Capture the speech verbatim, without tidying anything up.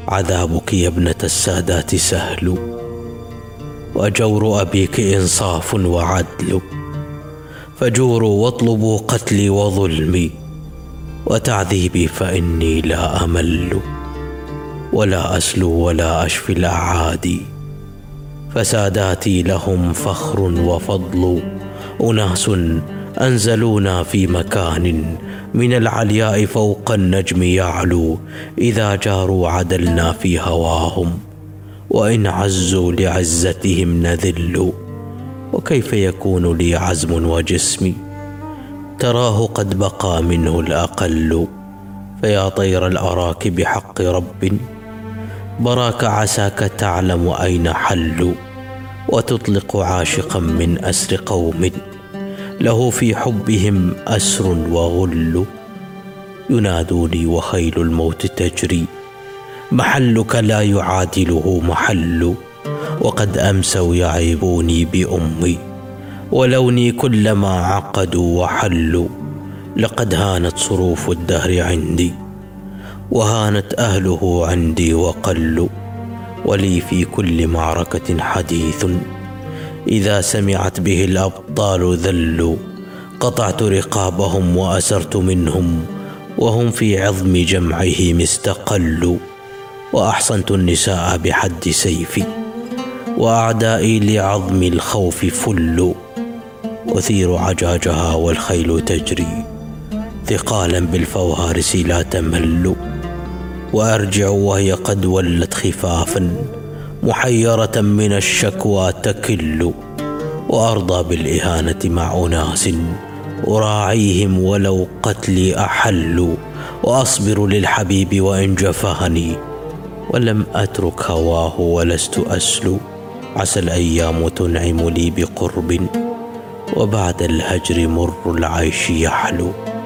عذابك يا ابنة السادات سهل، وجور أبيك إنصاف وعدل، فجوروا واطلبوا قتلي وظلمي، وتعذيبي فإني لا أمل، ولا أسلو ولا أشفي الأعادي، فساداتي لهم فخر وفضل، أناس أنزلونا في مكان من العلياء فوق النجم يعلو، إذا جاروا عدلنا في هواهم، وإن عزوا لعزتهم نذل، وكيف يكون لي عزم وجسمي تراه قد بقى منه الأقل، فيا طير الأراك بحق رب براك عساك تعلم أين حل، وتطلق عاشقا من أسر قوم له في حبهم أسر وغل، ينادوني وخيل الموت تجري، محلك لا يعادله محل، وقد أمسوا يعيبوني بأمي، ولوني كلما عقدوا وحلوا، لقد هانت صروف الدهر عندي، وهانت أهله عندي وقلوا، ولي في كل معركة حديث، إذا سمعت به الأبطال ذلوا، قطعت رقابهم وأسرت منهم، وهم في عظم جمعهم استقلوا، وأحصنت النساء بحد سيفي، وأعدائي لعظم الخوف فلوا، أثير عجاجها والخيل تجري، ثقالا بالفوارس لا تمل، وأرجع وهي قد ولت خفافا، محيرة من الشكوى تكل، وأرضى بالإهانة مع أناس أراعيهم ولو قتلي أحل، وأصبر للحبيب وإن جفاني، ولم أترك هواه ولست أسلو، عسى الأيام تنعم لي بقرب، وبعد الهجر مر العيش يحلو.